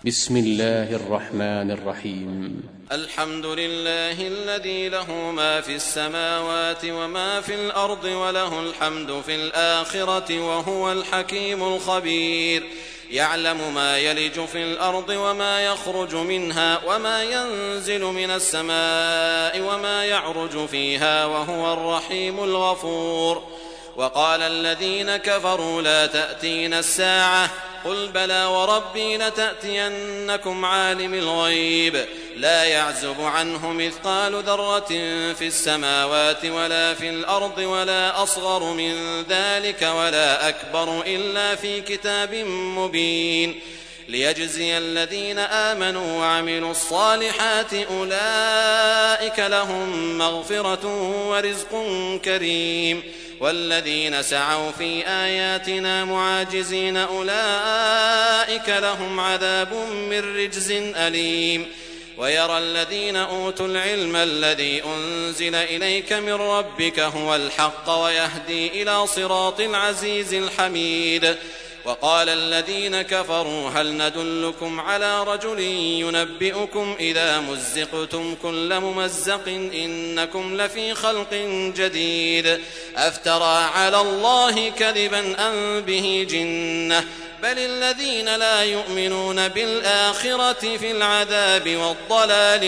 بسم الله الرحمن الرحيم. الحمد لله الذي له ما في السماوات وما في الأرض وله الحمد في الآخرة وهو الحكيم الخبير. يعلم ما يلج في الأرض وما يخرج منها وما ينزل من السماء وما يعرج فيها وهو الرحيم الغفور. وقال الذين كفروا لا تأتينا الساعة قل بلى وربي لتأتينكم عالم الغيب لا يعزب عنه مثقال ذرة في السماوات ولا في الأرض ولا أصغر من ذلك ولا أكبر إلا في كتاب مبين ليجزي الذين آمنوا وعملوا الصالحات أولئك لهم مغفرة ورزق كريم والذين سعوا في آياتنا معاجزين أولئك لهم عذاب من رجز أليم. ويرى الذين أوتوا العلم الذي أنزل إليك من ربك هو الحق ويهدي إلى صراط العزيز الحميد. وقال الذين كفروا هل ندلكم على رجل ينبئكم إذا مزقتم كل ممزق إنكم لفي خلق جديد أفترى على الله كذبا أم به جنة بل الذين لا يؤمنون بالآخرة في العذاب والضلال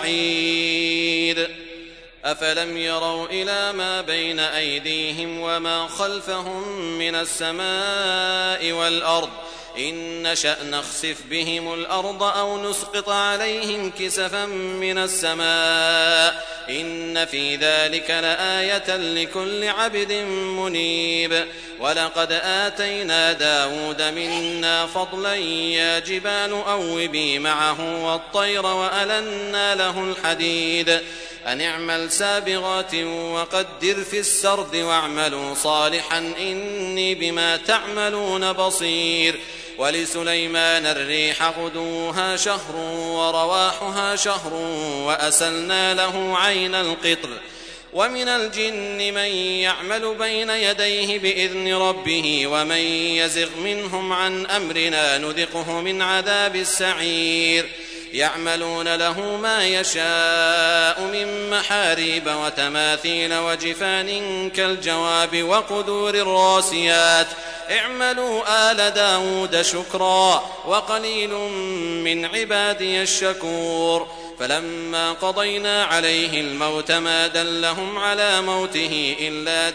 البعيد. أفلم يروا إلى ما بين أيديهم وما خلفهم من السماء والأرض إن نشأ نخسف بهم الأرض أو نسقط عليهم كسفا من السماء إن في ذلك لآية لكل عبد منيب. ولقد آتينا داود منا فضلا يا جبال أوبي معه والطير وألنا له الحديد أن اعمل سابغات وقدر في السرد واعملوا صالحا إني بما تعملون بصير. ولسليمان الريح غدوها شهر ورواحها شهر وأسلنا له عين القطر. ومن الجن من يعمل بين يديه بإذن ربه ومن يزغ منهم عن أمرنا نذقه من عذاب السعير. يعملون له ما يشاء من محاريب وتماثيل وجفان كالجواب وقدور الراسيات اعملوا آل داود شكرا وقليل من عبادي الشكور. فلما قضينا عليه الموت ما دلهم على موته إلا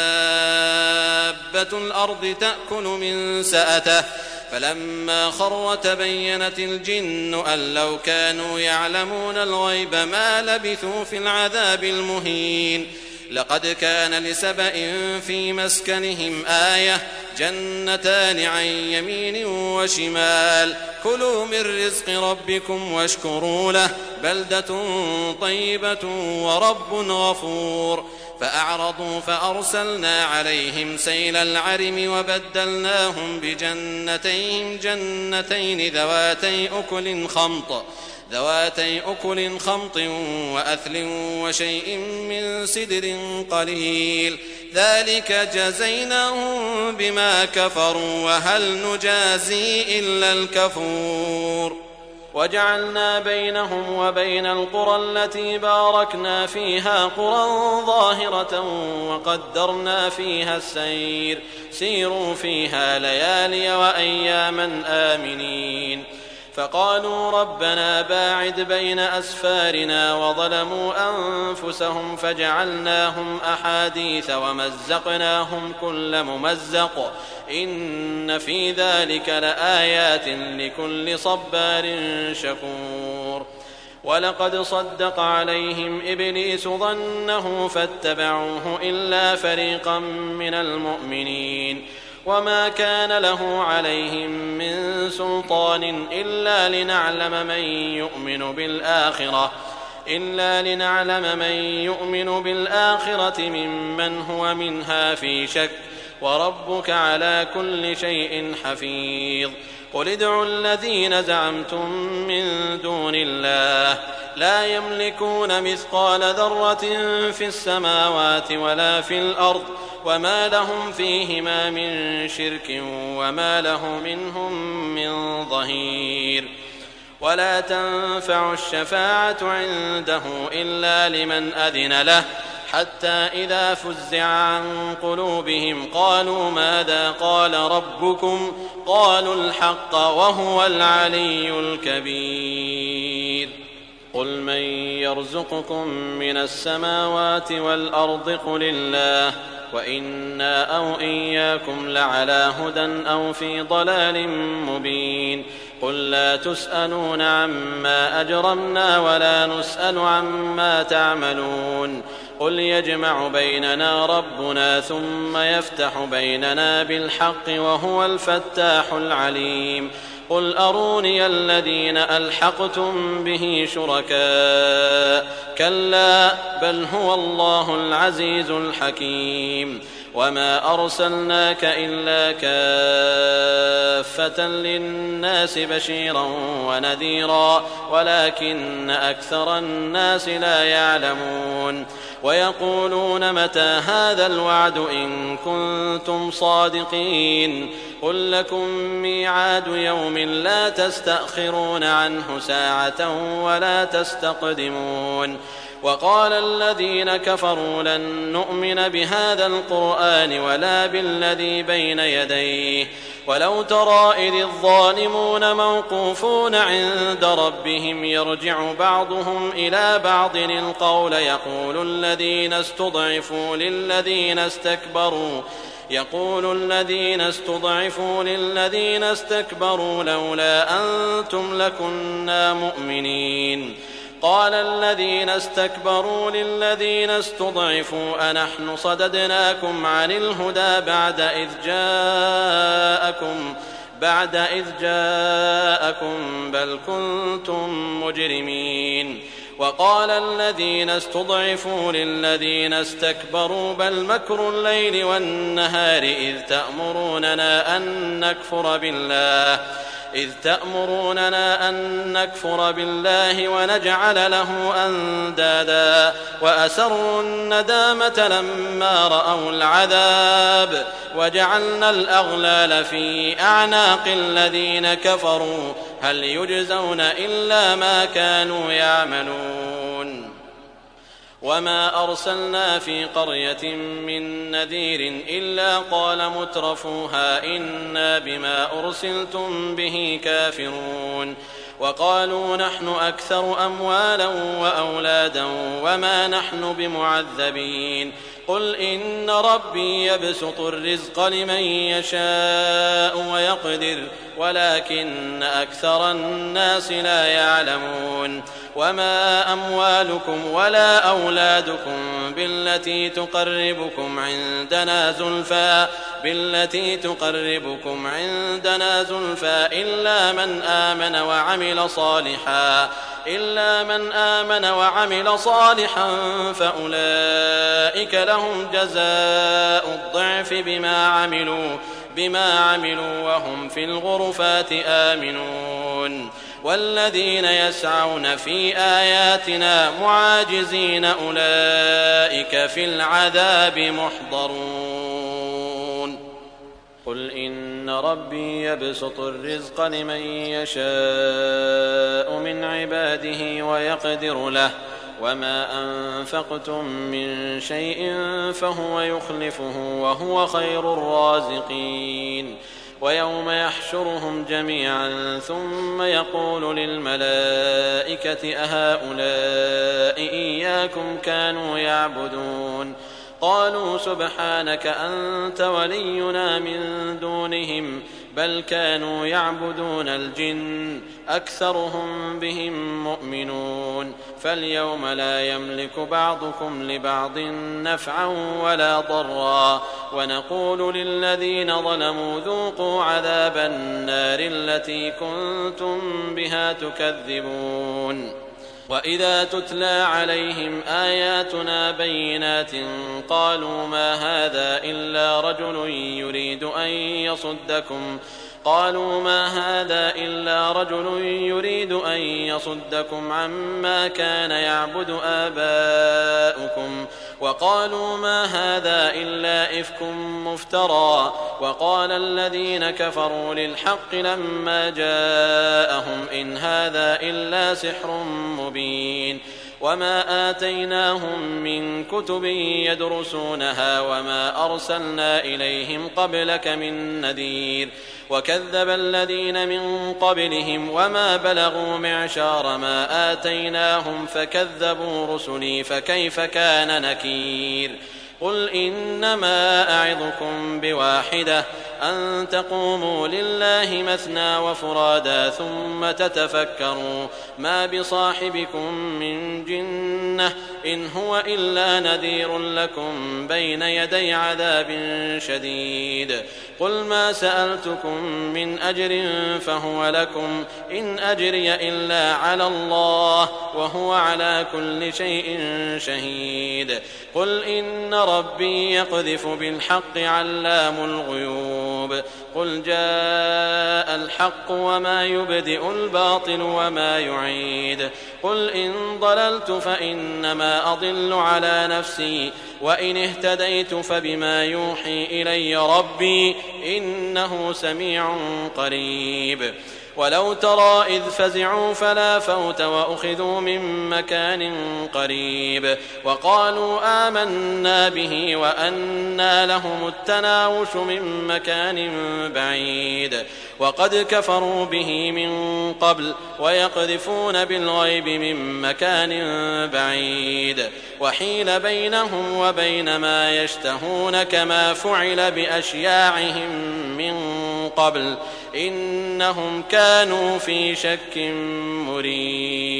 دابة الأرض تأكل من سأته فلما خر تبينت الجن أن لو كانوا يعلمون الغيب ما لبثوا في العذاب المهين. لقد كان لسبأ في مسكنهم آية جنتان عن يمين وشمال كلوا من رزق ربكم واشكروا له بلدة طيبة ورب غفور. فأعرضوا فأرسلنا عليهم سيل العرم وبدلناهم بجنتين جنتين ذواتي أكل خمط وأثل وشيء من سدر قليل ذلك جزيناهم بما كفروا وهل نجازي إلا الكفور. وجعلنا بينهم وبين القرى التي باركنا فيها قرى ظاهرة وقدرنا فيها السير سيروا فيها ليالي وأياما آمنين. فقالوا ربنا باعد بين أسفارنا وظلموا أنفسهم فجعلناهم أحاديث ومزقناهم كل ممزق إن في ذلك لآيات لكل صبار شكور. ولقد صدق عليهم إبليس ظنه فاتبعوه إلا فريقا من المؤمنين وما كان له عليهم من سلطان إلا لنعلم من يؤمن بالآخرة ممن هو منها في شك وربك على كل شيء حفيظ. قل ادعوا الذين زعمتم من دون الله لا يملكون مثقال ذرة في السماوات ولا في الأرض وما لهم فيهما من شرك وما له منهم من ظهير. ولا تنفع الشفاعة عنده إلا لمن أذن له حتى إذا فزع عن قلوبهم قالوا ماذا قال ربكم قالوا الحق وهو العلي الكبير قل من يرزقكم من السماوات والأرض قل الله وإنا أو إياكم لعلى هدى أو في ضلال مبين قل لا تسألون عما أجرمنا ولا نسأل عما تعملون قل يجمع بيننا ربنا ثم يفتح بيننا بالحق وهو الفتاح العليم قل أروني الذين ألحقتم به شركاء كلا بل هو الله العزيز الحكيم وما أرسلناك إلا كافة للناس بشيرا ونذيرا ولكن أكثر الناس لا يعلمون ويقولون متى هذا الوعد إن كنتم صادقين قل لكم ميعاد يوم لا تستأخرون عنه ساعة ولا تستقدمون وقال الذين كفروا لن نؤمن بهذا القرآن ولا بالذي بين يديه ولو ترى إذ الظالمون موقوفون عند ربهم يرجع بعضهم إلى بعض القول يقول الذين استضعفوا للذين استكبروا لولا أنتم لكنا مؤمنين قال الذين استكبروا للذين استضعفوا أنحن صددناكم عن الهدى بعد إذ جاءكم بل كنتم مجرمين وقال الذين استضعفوا للذين استكبروا بل مكر الليل والنهار إذ تأمروننا أن نكفر بالله ونجعل له أندادا وأسروا الندامة لما رأوا العذاب وجعلنا الأغلال في أعناق الذين كفروا هل يجزون إلا ما كانوا يعملون وما أرسلنا في قرية من نذير إلا قال مترفوها إنا بما أرسلتم به كافرون وقالوا نحن أكثر أموالا وأولادا وما نحن بمعذبين قل إن ربي يبسط الرزق لمن يشاء ويقدر ولكن أكثر الناس لا يعلمون وما أموالكم ولا أولادكم بالتي تقربكم عندنا زلفى إلا من آمن وعمل صالحا فأولئك لهم جزاء الضعف بما عملوا وهم في الغرفات آمنون والذين يسعون في آياتنا معاجزين أولئك في العذاب محضرون قل إن ربي يبسط الرزق لمن يشاء من عباده ويقدر له وما أنفقتم من شيء فهو يخلفه وهو خير الرازقين ويوم يحشرهم جميعا ثم يقول للملائكة أهؤلاء إياكم كانوا يعبدون قالوا سبحانك أنت ولينا من دونهم بل كانوا يعبدون الجن أكثرهم بهم مؤمنون فاليوم لا يملك بعضكم لبعض نفعا ولا ضرا ونقول للذين ظلموا ذوقوا عذاب النار التي كنتم بها تكذبون وإذا تتلى عليهم آياتنا بينات قالوا ما هذا إلا رجل يريد أن قالوا ما هذا إلا رجل يريد أن يصدكم عما كان يعبد آباؤكم وقالوا ما هذا إلا إفك مفترى وقال الذين كفروا للحق لما جاءهم إن هذا إلا سحر مبين وما آتيناهم من كتب يدرسونها وما أرسلنا إليهم قبلك من نذير وكذب الذين من قبلهم وما بلغوا معشار ما آتيناهم فكذبوا رسلي فكيف كان نكير قل إنما أعظكم بواحدة أن تقوموا لله مثنى وفرادا ثم تتفكروا ما بصاحبكم من جنة إن هو إلا نذير لكم بين يدي عذاب شديد قل ما سألتكم من أجر فهو لكم إن أجري إلا على الله وهو على كل شيء شهيد قل إن ربي يقذف بالحق علام الغيوب قل جاء الحق وما يبدئ الباطل وما يعيد قل إن ضللت فإنما أضل على نفسي وإن اهتديت فبما يوحي إلي ربي إنه سميع قريب ولو ترى إذ فزعوا فلا فوت وأخذوا من مكان قريب وقالوا آمنا به وأنى لهم التناوش من مكان بعيد وقد كفروا به من قبل ويقذفون بالغيب من مكان بعيد وحيل بينهم وبين ما يشتهون كما فعل بأشياعهم من قبل إنهم كانوا في شك مريب